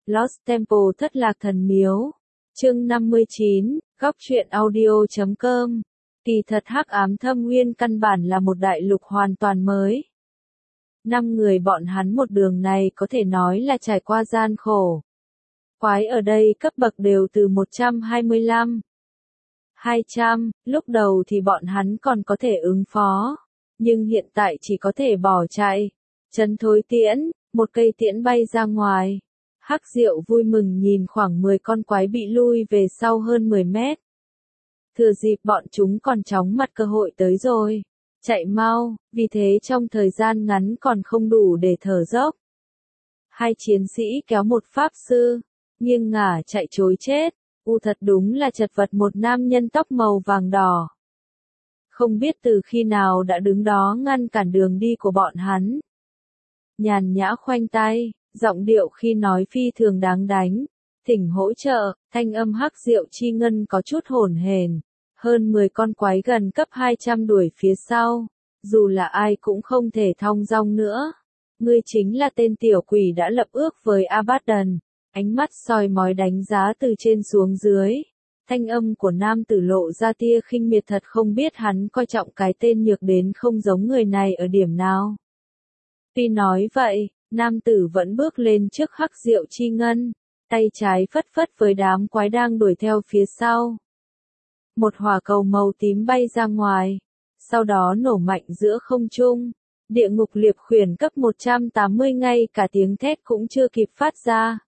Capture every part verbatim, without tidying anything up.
Lost Temple thất lạc thần miếu. Chương năm mươi chín, góc truyện audio chấm com. Kỳ thật Hắc Ám Thâm Nguyên căn bản là một đại lục hoàn toàn mới. Năm người bọn hắn một đường này có thể nói là trải qua gian khổ. Quái ở đây cấp bậc đều từ một trăm hai mươi lăm, hai trăm, lúc đầu thì bọn hắn còn có thể ứng phó, nhưng hiện tại chỉ có thể bỏ chạy. Trấn thối tiễn, một cây tiễn bay ra ngoài. Hắc Diệu vui mừng nhìn khoảng mười con quái bị lui về sau hơn mười mét. Thừa dịp bọn chúng còn chóng mặt cơ hội tới rồi. Chạy mau, vì thế trong thời gian ngắn còn không đủ để thở dốc. Hai chiến sĩ kéo một pháp sư, nghiêng ngả chạy trối chết. U thật đúng là chật vật một nam nhân tóc màu vàng đỏ. Không biết từ khi nào đã đứng đó ngăn cản đường đi của bọn hắn. Nhàn nhã khoanh tay, giọng điệu khi nói phi thường đáng đánh. Thỉnh hỗ trợ, thanh âm Hắc Diệu chi ngân có chút hổn hển. Hơn mười con quái gần cấp hai trăm đuổi phía sau. Dù là ai cũng không thể thong dong nữa. Ngươi chính là tên tiểu quỷ đã lập ước với Abaddon. Ánh mắt soi mói đánh giá từ trên xuống dưới. Thanh âm của nam tử lộ ra tia khinh miệt, thật không biết hắn coi trọng cái tên nhược đến không giống người này ở điểm nào. Tuy nói vậy, nam tử vẫn bước lên trước Hắc Diệu chi ngân, tay trái phất phất với đám quái đang đuổi theo phía sau. Một hỏa cầu màu tím bay ra ngoài, sau đó nổ mạnh giữa không trung. Địa ngục liệp khuyển cấp một trăm tám mươi ngay cả tiếng thét cũng chưa kịp phát ra.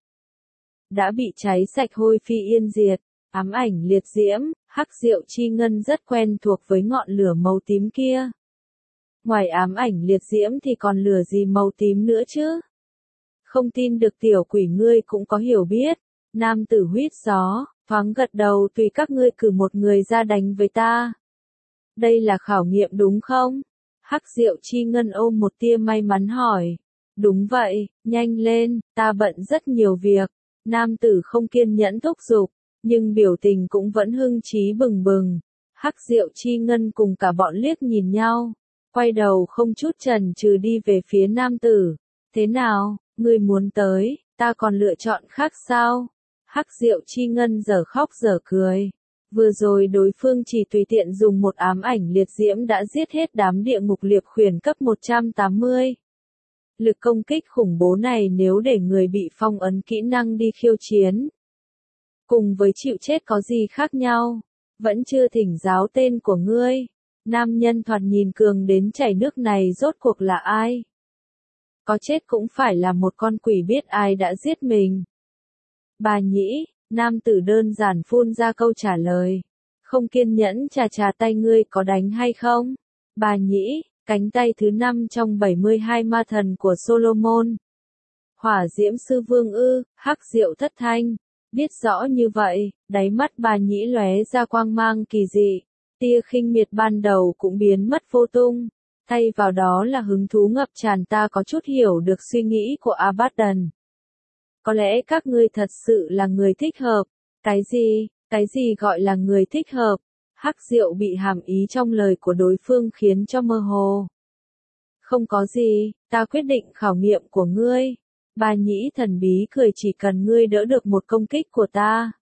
Đã bị cháy sạch hôi phi yên diệt. Ám ảnh liệt diễm, Hắc Diệu chi ngân rất quen thuộc với ngọn lửa màu tím kia. Ngoài ám ảnh liệt diễm thì còn lửa gì màu tím nữa chứ? Không tin được tiểu quỷ ngươi cũng có hiểu biết. Nam tử huýt gió, thoáng gật đầu, tùy các ngươi cử một người ra đánh với ta. Đây là khảo nghiệm đúng không? Hắc Diệu chi ngân ôm một tia may mắn hỏi. Đúng vậy, nhanh lên, ta bận rất nhiều việc. Nam tử không kiên nhẫn thúc giục, nhưng biểu tình cũng vẫn hưng trí bừng bừng. Hắc Diệu chi ngân cùng cả bọn liếc nhìn nhau, quay đầu không chút chần chừ đi về phía nam tử. Thế nào, ngươi muốn tới, ta còn lựa chọn khác sao? Hắc Diệu chi ngân dở khóc dở cười. Vừa rồi đối phương chỉ tùy tiện dùng một ám ảnh liệt diễm đã giết hết đám địa ngục liệp khuyển cấp một trăm tám mươi. Lực công kích khủng bố này nếu để người bị phong ấn kỹ năng đi khiêu chiến, cùng với chịu chết có gì khác nhau? Vẫn chưa thỉnh giáo tên của ngươi. Nam nhân thoạt nhìn cường đến chảy nước này rốt cuộc là ai? Có chết cũng phải là một con quỷ biết ai đã giết mình. Bà nhĩ, nam tử đơn giản phun ra câu trả lời. Không kiên nhẫn chà chà tay, ngươi có đánh hay không? Bà nhĩ, cánh tay thứ năm trong bảy mươi hai ma thần của Solomon. Hỏa diễm sư vương ư? Hắc Diệu thất thanh. Biết rõ như vậy, đáy mắt bà nhĩ lóe ra quang mang kỳ dị. Tia khinh miệt ban đầu cũng biến mất vô tung. Thay vào đó là hứng thú ngập tràn. Ta có chút hiểu được suy nghĩ của Abaddon. Có lẽ các ngươi thật sự là người thích hợp. Cái gì? Cái gì gọi là người thích hợp? Hắc Diệu bị hàm ý trong lời của đối phương khiến cho mơ hồ. Không có gì, ta quyết định khảo nghiệm của ngươi. Bà nhĩ thần bí cười, chỉ cần ngươi đỡ được một công kích của ta,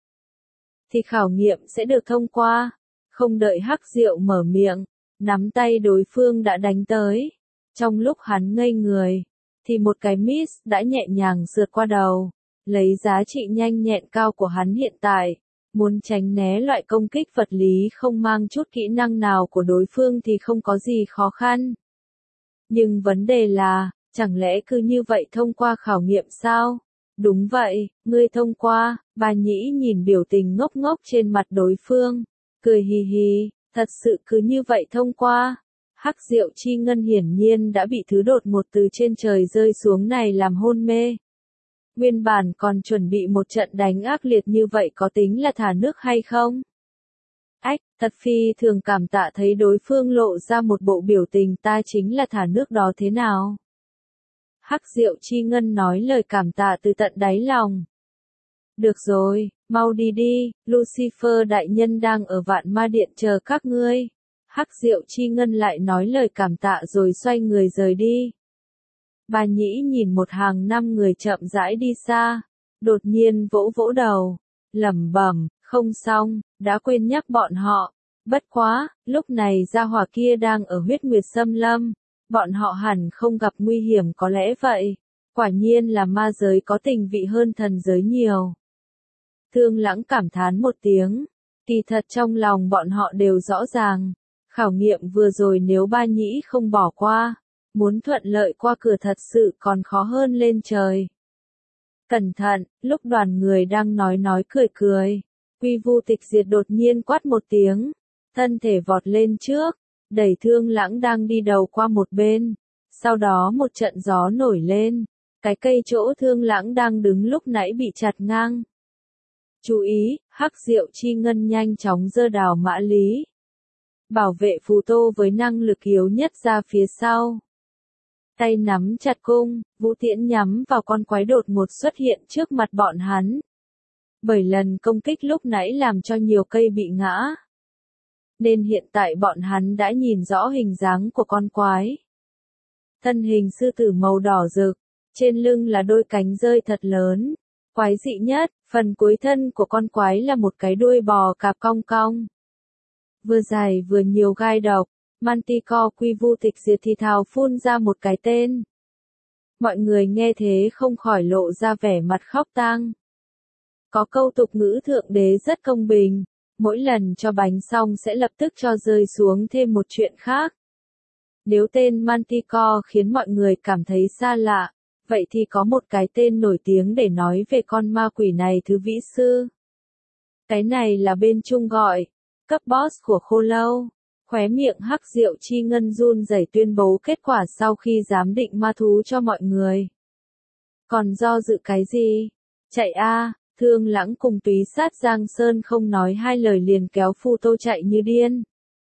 thì khảo nghiệm sẽ được thông qua. Không đợi Hắc Diệu mở miệng, nắm tay đối phương đã đánh tới. Trong lúc hắn ngây người, thì một cái miss đã nhẹ nhàng sượt qua đầu. Lấy giá trị nhanh nhẹn cao của hắn hiện tại, muốn tránh né loại công kích vật lý không mang chút kỹ năng nào của đối phương thì không có gì khó khăn. Nhưng vấn đề là, chẳng lẽ cứ như vậy thông qua khảo nghiệm sao? Đúng vậy, ngươi thông qua. Bà nhĩ nhìn biểu tình ngốc ngốc trên mặt đối phương, cười hì hì, thật sự cứ như vậy thông qua. Hắc Diệu chi ngân hiển nhiên đã bị thứ đột ngột từ trên trời rơi xuống này làm hôn mê. Nguyên bản còn chuẩn bị một trận đánh ác liệt như vậy, có tính là thả nước hay không? Ách, thật phi thường cảm tạ thấy đối phương lộ ra một bộ biểu tình ta chính là thả nước đó thế nào? Hắc Diệu chi ngân nói lời cảm tạ từ tận đáy lòng. Được rồi, mau đi đi, Lucifer đại nhân đang ở Vạn Ma Điện chờ các ngươi. Hắc Diệu chi ngân lại nói lời cảm tạ rồi xoay người rời đi. Bà nhĩ nhìn một hàng năm người chậm rãi đi xa, đột nhiên vỗ vỗ đầu, lẩm bẩm, không xong, đã quên nhắc bọn họ. Bất quá, lúc này gia hỏa kia đang ở huyết nguyệt xâm lâm, bọn họ hẳn không gặp nguy hiểm có lẽ vậy. Quả nhiên là ma giới có tình vị hơn thần giới nhiều. Thương Lãng cảm thán một tiếng, kỳ thật trong lòng bọn họ đều rõ ràng, khảo nghiệm vừa rồi nếu Ba Nhĩ không bỏ qua, muốn thuận lợi qua cửa thật sự còn khó hơn lên trời. Cẩn thận, lúc đoàn người đang nói nói cười cười, Quy Vu Tịch Diệt đột nhiên quát một tiếng, thân thể vọt lên trước, đẩy Thương Lãng đang đi đầu qua một bên, sau đó một trận gió nổi lên, cái cây chỗ Thương Lãng đang đứng lúc nãy bị chặt ngang. Chú ý, Hắc Diệu Chi Ngân nhanh chóng giơ đào mã lý. Bảo vệ phù tô với năng lực yếu nhất ra phía sau. Tay nắm chặt cung, vũ tiễn nhắm vào con quái đột ngột xuất hiện trước mặt bọn hắn. Bởi lần công kích lúc nãy làm cho nhiều cây bị ngã. Nên hiện tại bọn hắn đã nhìn rõ hình dáng của con quái. Thân hình sư tử màu đỏ rực, trên lưng là đôi cánh rơi thật lớn. Quái dị nhất, phần cuối thân của con quái là một cái đuôi bò cạp cong cong. Vừa dài vừa nhiều gai độc, Manticore Quy Vu Tịch Diệt thì thào phun ra một cái tên. Mọi người nghe thế không khỏi lộ ra vẻ mặt khóc tang. Có câu tục ngữ thượng đế rất công bình, mỗi lần cho bánh xong sẽ lập tức cho rơi xuống thêm một chuyện khác. Nếu tên Manticore khiến mọi người cảm thấy xa lạ, vậy thì có một cái tên nổi tiếng để nói về con ma quỷ này thứ vĩ sư. Cái này là bên Trung gọi, cấp boss của Khô Lâu. Khóe miệng Hắc Diệu Chi Ngân run rẩy tuyên bố kết quả sau khi giám định ma thú cho mọi người. Còn do dự cái gì? Chạy a! Thương Lãng cùng Túy Sát Giang Sơn không nói hai lời liền kéo Phu Tô chạy như điên.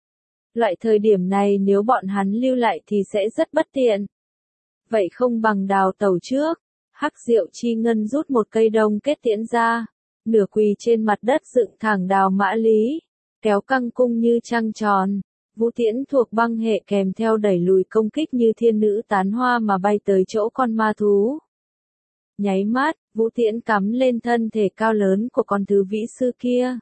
Loại thời điểm này nếu bọn hắn lưu lại thì sẽ rất bất tiện. Vậy không bằng đào tẩu trước. Hắc Diệu Chi Ngân rút một cây đông kết tiễn ra, nửa quỳ trên mặt đất dựng thẳng đào mã lý, kéo căng cung như trăng tròn. Vũ tiễn thuộc băng hệ kèm theo đẩy lùi công kích như thiên nữ tán hoa mà bay tới chỗ con ma thú. Nháy mắt, vũ tiễn cắm lên thân thể cao lớn của con thứ vĩ sư kia.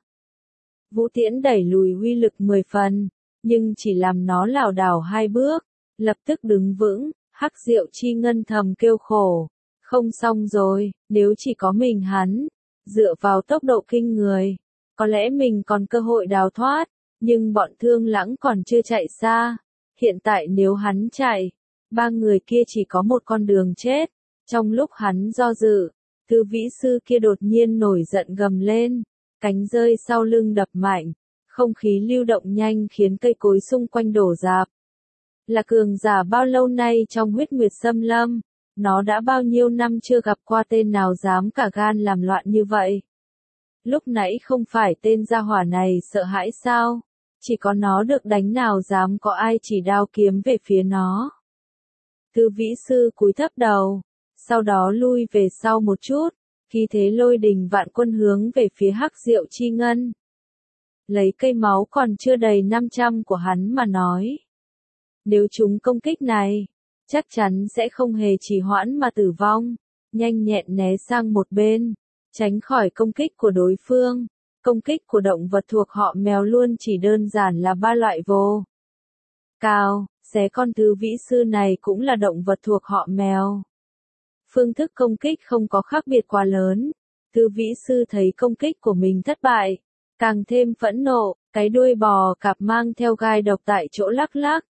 Vũ tiễn đẩy lùi uy lực mười phần, nhưng chỉ làm nó lảo đảo hai bước, lập tức đứng vững. Hắc Diệu Chi Ngân thầm kêu khổ, không xong rồi, nếu chỉ có mình hắn, dựa vào tốc độ kinh người, có lẽ mình còn cơ hội đào thoát, nhưng bọn Thương Lãng còn chưa chạy xa, hiện tại nếu hắn chạy, ba người kia chỉ có một con đường chết. Trong lúc hắn do dự, thứ vĩ sư kia đột nhiên nổi giận gầm lên, cánh rơi sau lưng đập mạnh, không khí lưu động nhanh khiến cây cối xung quanh đổ rạp. Là cường giả bao lâu nay trong huyết nguyệt xâm lâm, nó đã bao nhiêu năm chưa gặp qua tên nào dám cả gan làm loạn như vậy. Lúc nãy không phải tên gia hỏa này sợ hãi sao, chỉ có nó được đánh nào dám có ai chỉ đao kiếm về phía nó. Tư vĩ sư cúi thấp đầu, sau đó lui về sau một chút, khí thế lôi đình vạn quân hướng về phía Hắc Diệu Chi Ngân. Lấy cây máu còn chưa đầy năm trăm của hắn mà nói. Nếu chúng công kích này, chắc chắn sẽ không hề trì hoãn mà tử vong, nhanh nhẹn né sang một bên, tránh khỏi công kích của đối phương. Công kích của động vật thuộc họ mèo luôn chỉ đơn giản là ba loại vô. Cao, xé con thứ vĩ sư này cũng là động vật thuộc họ mèo. Phương thức công kích không có khác biệt quá lớn. Thứ vĩ sư thấy công kích của mình thất bại, càng thêm phẫn nộ, cái đuôi bò cạp mang theo gai độc tại chỗ lắc lắc.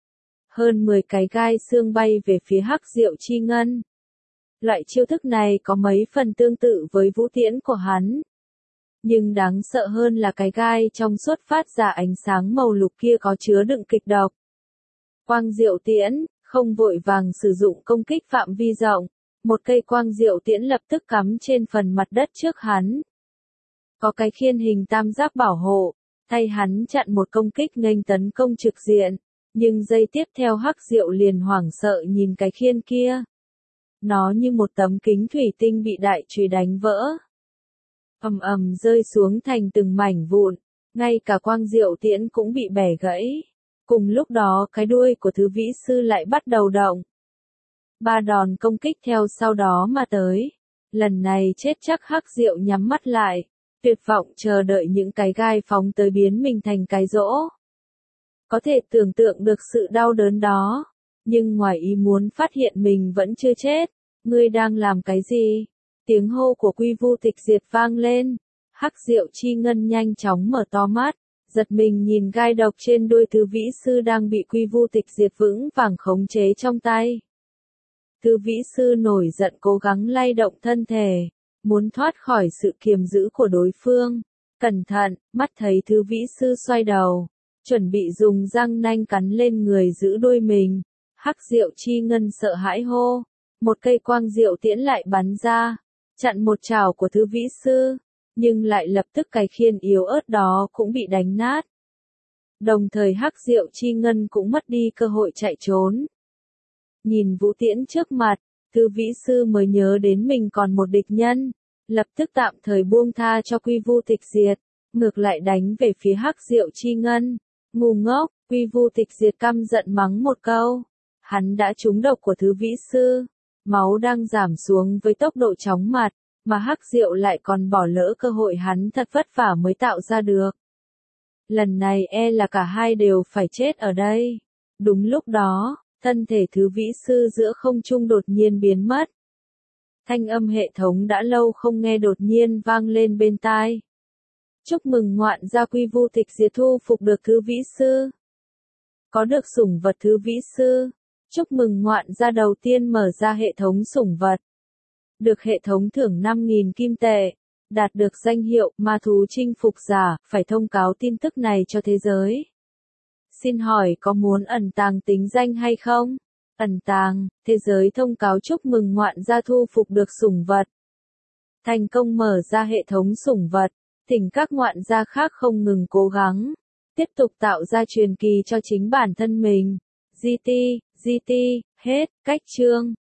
Hơn mười cái gai xương bay về phía Hắc Diệu Chi Ngân. Loại chiêu thức này có mấy phần tương tự với vũ tiễn của hắn. Nhưng đáng sợ hơn là cái gai trong suốt phát ra ánh sáng màu lục kia có chứa đựng kịch độc. Quang diệu tiễn, không vội vàng sử dụng công kích phạm vi rộng, một cây quang diệu tiễn lập tức cắm trên phần mặt đất trước hắn. Có cái khiên hình tam giác bảo hộ, thay hắn chặn một công kích nghênh tấn công trực diện, nhưng giây tiếp theo Hắc Diệu liền hoảng sợ nhìn cái khiên kia. Nó như một tấm kính thủy tinh bị đại chùy đánh vỡ. Ầm ầm rơi xuống thành từng mảnh vụn, ngay cả quang diệu tiễn cũng bị bẻ gãy. Cùng lúc đó cái đuôi của thứ vĩ sư lại bắt đầu động. Ba đòn công kích theo sau đó mà tới, Lần này chết chắc. Hắc Diệu nhắm mắt lại, tuyệt vọng chờ đợi những cái gai phóng tới biến mình thành cái rỗ. Có thể tưởng tượng được sự đau đớn đó, nhưng ngoài ý muốn phát hiện mình vẫn chưa chết. Ngươi đang làm cái gì? Tiếng hô của Quy Vu Tịch Diệt vang lên. Hắc Diệu Chi Ngân nhanh chóng mở to mắt, giật mình nhìn gai độc trên đuôi Thứ Vĩ Sư đang bị Quy Vu Tịch Diệt vững vàng khống chế trong tay. Thứ Vĩ Sư nổi giận cố gắng lay động thân thể, muốn thoát khỏi sự kiềm giữ của đối phương. Cẩn thận, mắt thấy Thứ Vĩ Sư xoay đầu, chuẩn bị dùng răng nanh cắn lên người giữ đuôi mình. Hắc Diệu Chi Ngân sợ hãi hô, một cây quang diệu tiễn lại bắn ra, chặn một chảo của Thứ Vĩ Sư, nhưng lại lập tức cái khiên yếu ớt đó cũng bị đánh nát. Đồng thời Hắc Diệu Chi Ngân cũng mất đi cơ hội chạy trốn. Nhìn vũ tiễn trước mặt, Thứ Vĩ Sư mới nhớ đến mình còn một địch nhân, lập tức tạm thời buông tha cho Quy Vu Tịch Diệt, ngược lại đánh về phía Hắc Diệu Chi Ngân. Ngu ngốc, Quy Vu Tịch Diệt căm giận mắng một câu. Hắn đã trúng độc của Thứ Vĩ Sư, máu đang giảm xuống với tốc độ chóng mặt, mà Hắc Diệu lại còn bỏ lỡ cơ hội hắn thật vất vả mới tạo ra được. Lần này e là cả hai đều phải chết ở đây. Đúng lúc đó, thân thể Thứ Vĩ Sư giữa không trung đột nhiên biến mất. Thanh âm hệ thống đã lâu không nghe đột nhiên vang lên bên tai. Chúc mừng ngoạn gia Quy Vu Tịch Diệt thu phục được Thứ Vĩ Sư. Có được sủng vật Thứ Vĩ Sư. Chúc mừng ngoạn gia đầu tiên mở ra hệ thống sủng vật. Được hệ thống thưởng năm nghìn kim tệ. Đạt được danh hiệu ma thú chinh phục giả, phải thông cáo tin tức này cho thế giới. Xin hỏi có muốn ẩn tàng tính danh hay không? Ẩn tàng, thế giới thông cáo chúc mừng ngoạn gia thu phục được sủng vật. Thành công mở ra hệ thống sủng vật, thỉnh các ngoạn gia khác không ngừng cố gắng, tiếp tục tạo ra truyền kỳ cho chính bản thân mình. giê tê, giê tê, hết, cách chương.